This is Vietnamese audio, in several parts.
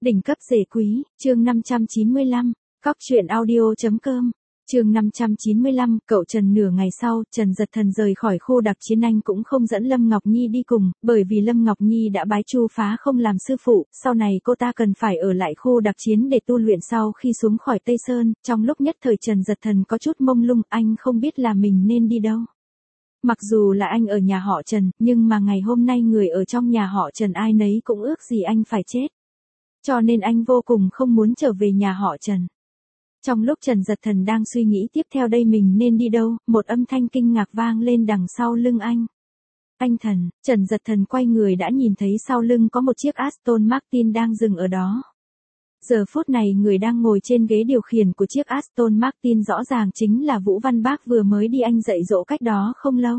Đỉnh cấp rể quý, chương 595, cóc truyện audio.com, chương 595, cậu Trần. Nửa ngày sau, Trần Dật Thần rời khỏi khu đặc chiến. Anh cũng không dẫn Lâm Ngọc Nhi đi cùng, bởi vì Lâm Ngọc Nhi đã bái Chu Phá Không làm sư phụ, sau này cô ta cần phải ở lại khu đặc chiến để tu luyện sau khi xuống khỏi Tây Sơn. Trong lúc nhất thời Trần Dật Thần có chút mông lung, anh không biết là mình nên đi đâu. Mặc dù là anh ở nhà họ Trần, nhưng mà ngày hôm nay người ở trong nhà họ Trần ai nấy cũng ước gì anh phải chết. Cho nên anh vô cùng không muốn trở về nhà họ Trần. Trong lúc Trần Dật Thần đang suy nghĩ tiếp theo đây mình nên đi đâu, một âm thanh kinh ngạc vang lên đằng sau lưng anh. Anh Thần, Trần Dật Thần quay người đã nhìn thấy sau lưng có một chiếc Aston Martin đang dừng ở đó. Giờ phút này người đang ngồi trên ghế điều khiển của chiếc Aston Martin rõ ràng chính là Vũ Văn Bác vừa mới đi anh dạy dỗ cách đó không lâu.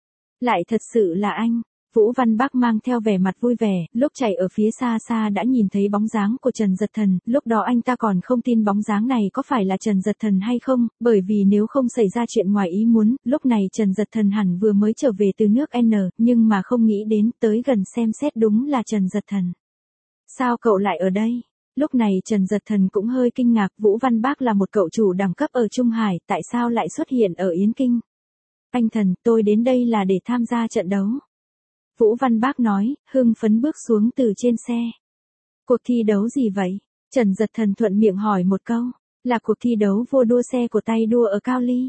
Lại thật sự là anh. Vũ Văn Bác mang theo vẻ mặt vui vẻ, lúc chạy ở phía xa xa đã nhìn thấy bóng dáng của Trần Dật Thần, lúc đó anh ta còn không tin bóng dáng này có phải là Trần Dật Thần hay không, bởi vì nếu không xảy ra chuyện ngoài ý muốn, lúc này Trần Dật Thần hẳn vừa mới trở về từ nước N, nhưng mà không nghĩ đến tới gần xem xét đúng là Trần Dật Thần. Sao cậu lại ở đây? Lúc này Trần Dật Thần cũng hơi kinh ngạc, Vũ Văn Bác là một cậu chủ đẳng cấp ở Trung Hải, tại sao lại xuất hiện ở Yến Kinh? Anh Thần, tôi đến đây là để tham gia trận đấu. Vũ Văn Bác nói, hưng phấn bước xuống từ trên xe. Cuộc thi đấu gì vậy? Trần Dật Thần thuận miệng hỏi một câu, là cuộc thi đấu vua đua xe của tay đua ở Cao Ly.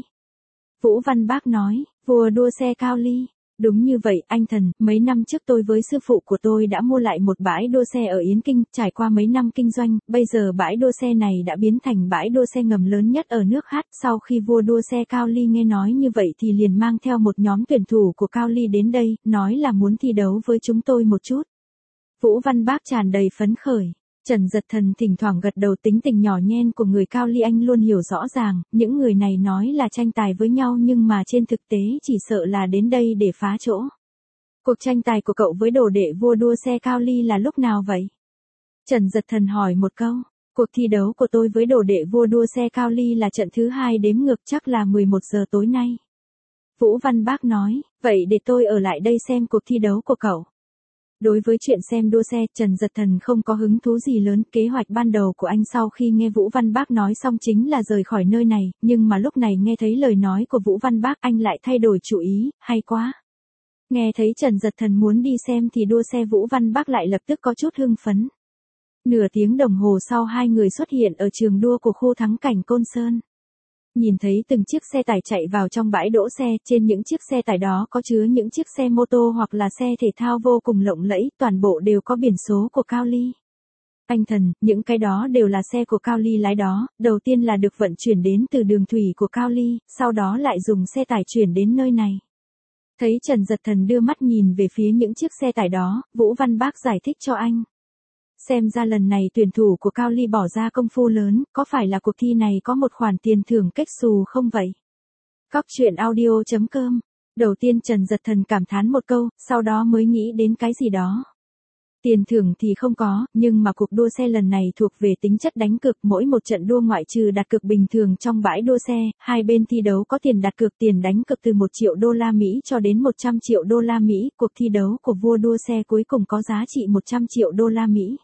Vũ Văn Bác nói, vua đua xe Cao Ly. Đúng như vậy, anh Thần, mấy năm trước tôi với sư phụ của tôi đã mua lại một bãi đua xe ở Yến Kinh, trải qua mấy năm kinh doanh, bây giờ bãi đua xe này đã biến thành bãi đua xe ngầm lớn nhất ở nước H. Sau khi vua đua xe Cao Ly nghe nói như vậy thì liền mang theo một nhóm tuyển thủ của Cao Ly đến đây, nói là muốn thi đấu với chúng tôi một chút. Vũ Văn Bác tràn đầy phấn khởi. Trần Dật Thần thỉnh thoảng gật đầu, tính tình nhỏ nhen của người Cao Ly anh luôn hiểu rõ ràng, những người này nói là tranh tài với nhau nhưng mà trên thực tế chỉ sợ là đến đây để phá chỗ. Cuộc tranh tài của cậu với đồ đệ vua đua xe Cao Ly là lúc nào vậy? Trần Dật Thần hỏi một câu. Cuộc thi đấu của tôi với đồ đệ vua đua xe Cao Ly là trận thứ 2 đếm ngược, chắc là 11 giờ tối nay. Vũ Văn Bác nói, vậy để tôi ở lại đây xem cuộc thi đấu của cậu. Đối với chuyện xem đua xe, Trần Dật Thần không có hứng thú gì lớn, kế hoạch ban đầu của anh sau khi nghe Vũ Văn Bác nói xong chính là rời khỏi nơi này, nhưng mà lúc này nghe thấy lời nói của Vũ Văn Bác anh lại thay đổi chủ ý, hay quá. Nghe thấy Trần Dật Thần muốn đi xem thì đua xe, Vũ Văn Bác lại lập tức có chút hưng phấn. Nửa tiếng đồng hồ sau hai người xuất hiện ở trường đua của khu thắng cảnh Côn Sơn. Nhìn thấy từng chiếc xe tải chạy vào trong bãi đỗ xe, trên những chiếc xe tải đó có chứa những chiếc xe mô tô hoặc là xe thể thao vô cùng lộng lẫy, toàn bộ đều có biển số của Cao Ly. Anh Thần, những cái đó đều là xe của Cao Ly lái đó, đầu tiên là được vận chuyển đến từ đường thủy của Cao Ly, sau đó lại dùng xe tải chuyển đến nơi này. Thấy Trần Dật Thần đưa mắt nhìn về phía những chiếc xe tải đó, Vũ Văn Bác giải thích cho anh. Xem ra lần này tuyển thủ của Cao Ly bỏ ra công phu lớn, có phải là cuộc thi này có một khoản tiền thưởng kết xù không vậy? Cóc truyện audio.com. Đầu tiên Trần Dật Thần cảm thán một câu, sau đó mới nghĩ đến cái gì đó. Tiền thưởng thì không có, nhưng mà cuộc đua xe lần này thuộc về tính chất đánh cược, mỗi một trận đua ngoại trừ đặt cược bình thường trong bãi đua xe, hai bên thi đấu có tiền đặt cược, tiền đánh cược từ 1 triệu đô la Mỹ cho đến 100 triệu đô la Mỹ, cuộc thi đấu của vua đua xe cuối cùng có giá trị 100 triệu đô la Mỹ.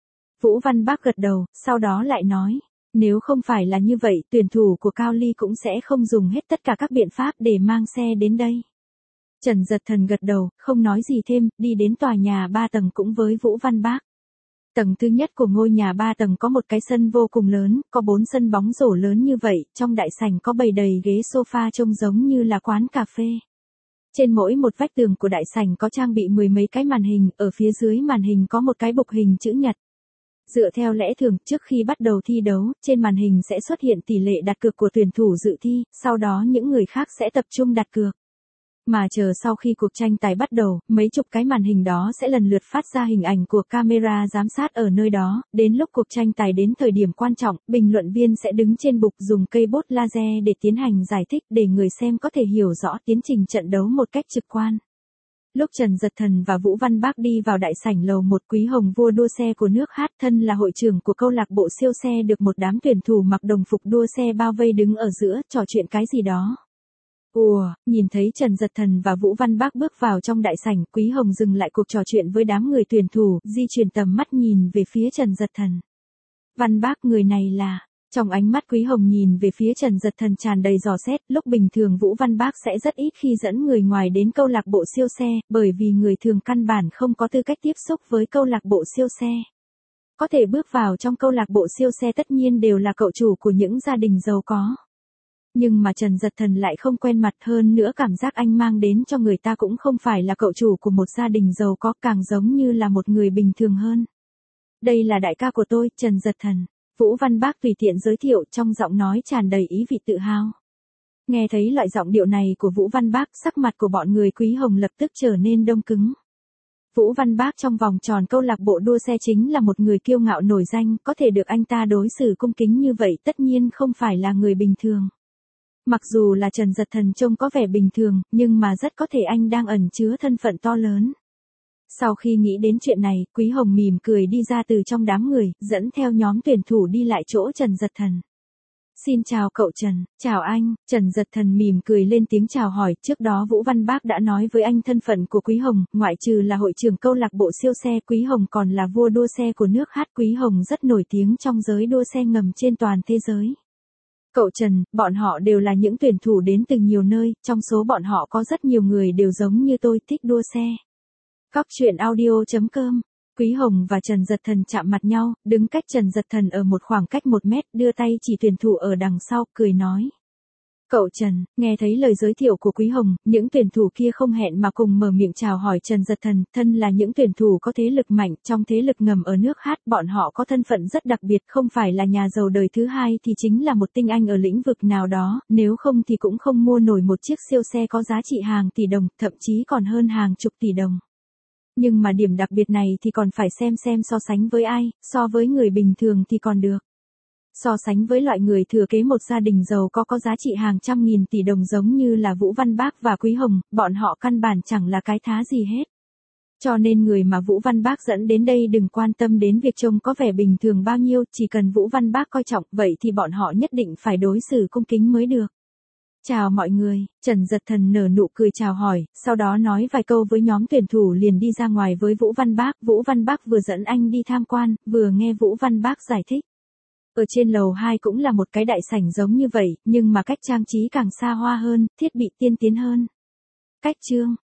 Vũ Văn Bác gật đầu, sau đó lại nói, nếu không phải là như vậy, tuyển thủ của Cao Ly cũng sẽ không dùng hết tất cả các biện pháp để mang xe đến đây. Trần Dật Thần gật đầu, không nói gì thêm, đi đến tòa nhà 3 tầng cũng với Vũ Văn Bác. Tầng thứ nhất của ngôi nhà 3 tầng có một cái sân vô cùng lớn, có 4 sân bóng rổ lớn như vậy, trong đại sảnh có bày đầy ghế sofa trông giống như là quán cà phê. Trên mỗi một vách tường của đại sảnh có trang bị 10 mấy cái màn hình, ở phía dưới màn hình có một cái bục hình chữ nhật. Dựa theo lẽ thường, trước khi bắt đầu thi đấu, trên màn hình sẽ xuất hiện tỷ lệ đặt cược của tuyển thủ dự thi, sau đó những người khác sẽ tập trung đặt cược. Mà chờ sau khi cuộc tranh tài bắt đầu, mấy chục cái màn hình đó sẽ lần lượt phát ra hình ảnh của camera giám sát ở nơi đó, đến lúc cuộc tranh tài đến thời điểm quan trọng, bình luận viên sẽ đứng trên bục dùng cây bút laser để tiến hành giải thích để người xem có thể hiểu rõ tiến trình trận đấu một cách trực quan. Lúc Trần Dật Thần và Vũ Văn Bác đi vào đại sảnh lầu 1, Quý Hồng vua đua xe của nước H, thân là hội trưởng của câu lạc bộ siêu xe, được một đám tuyển thủ mặc đồng phục đua xe bao vây đứng ở giữa, trò chuyện cái gì đó. Nhìn thấy Trần Dật Thần và Vũ Văn Bác bước vào trong đại sảnh, Quý Hồng dừng lại cuộc trò chuyện với đám người tuyển thủ, di chuyển tầm mắt nhìn về phía Trần Dật Thần. Văn Bác, người này là... Trong ánh mắt Quý Hồng nhìn về phía Trần Dật Thần tràn đầy dò xét, lúc bình thường Vũ Văn Bác sẽ rất ít khi dẫn người ngoài đến câu lạc bộ siêu xe, bởi vì người thường căn bản không có tư cách tiếp xúc với câu lạc bộ siêu xe. Có thể bước vào trong câu lạc bộ siêu xe tất nhiên đều là cậu chủ của những gia đình giàu có. Nhưng mà Trần Dật Thần lại không quen mặt, hơn nữa cảm giác anh mang đến cho người ta cũng không phải là cậu chủ của một gia đình giàu có, càng giống như là một người bình thường hơn. Đây là đại ca của tôi, Trần Dật Thần. Vũ Văn Bác tùy tiện giới thiệu, trong giọng nói tràn đầy ý vị tự hào. Nghe thấy loại giọng điệu này của Vũ Văn Bác, sắc mặt của bọn người Quý Hồng lập tức trở nên đông cứng. Vũ Văn Bác trong vòng tròn câu lạc bộ đua xe chính là một người kiêu ngạo nổi danh, có thể được anh ta đối xử cung kính như vậy tất nhiên không phải là người bình thường. Mặc dù là Trần Dật Thần trông có vẻ bình thường, nhưng mà rất có thể anh đang ẩn chứa thân phận to lớn. Sau khi nghĩ đến chuyện này, Quý Hồng mỉm cười đi ra từ trong đám người, dẫn theo nhóm tuyển thủ đi lại chỗ Trần Dật Thần. Xin chào cậu Trần. Chào anh. Trần Dật Thần mỉm cười lên tiếng chào hỏi, trước đó Vũ Văn Bác đã nói với anh thân phận của Quý Hồng, ngoại trừ là hội trưởng câu lạc bộ siêu xe, Quý Hồng còn là vua đua xe của nước Hát. Quý Hồng rất nổi tiếng trong giới đua xe ngầm trên toàn thế giới. Cậu Trần, bọn họ đều là những tuyển thủ đến từ nhiều nơi, trong số bọn họ có rất nhiều người đều giống như tôi, thích đua xe. Cóc truyện audio.com. Quý Hồng và Trần Dật Thần chạm mặt nhau, đứng cách Trần Dật Thần ở một khoảng cách 1 mét, đưa tay chỉ tuyển thủ ở đằng sau, cười nói. Cậu Trần. Nghe thấy lời giới thiệu của Quý Hồng, những tuyển thủ kia không hẹn mà cùng mở miệng chào hỏi Trần Dật Thần, thân là những tuyển thủ có thế lực mạnh, trong thế lực ngầm ở nước Hát, bọn họ có thân phận rất đặc biệt, không phải là nhà giàu đời thứ hai thì chính là một tinh anh ở lĩnh vực nào đó, nếu không thì cũng không mua nổi một chiếc siêu xe có giá trị hàng tỷ đồng, thậm chí còn hơn hàng chục tỷ đồng. Nhưng mà điểm đặc biệt này thì còn phải xem so sánh với ai, so với người bình thường thì còn được. So sánh với loại người thừa kế một gia đình giàu có giá trị hàng trăm nghìn tỷ đồng giống như là Vũ Văn Bác và Quý Hồng, bọn họ căn bản chẳng là cái thá gì hết. Cho nên người mà Vũ Văn Bác dẫn đến đây đừng quan tâm đến việc trông có vẻ bình thường bao nhiêu, chỉ cần Vũ Văn Bác coi trọng, vậy thì bọn họ nhất định phải đối xử cung kính mới được. Chào mọi người, Trần Dật Thần nở nụ cười chào hỏi, sau đó nói vài câu với nhóm tuyển thủ liền đi ra ngoài với Vũ Văn Bác. Vũ Văn Bác vừa dẫn anh đi tham quan, vừa nghe Vũ Văn Bác giải thích. Ở trên lầu 2 cũng là một cái đại sảnh giống như vậy, nhưng mà cách trang trí càng xa hoa hơn, thiết bị tiên tiến hơn. Cách trương,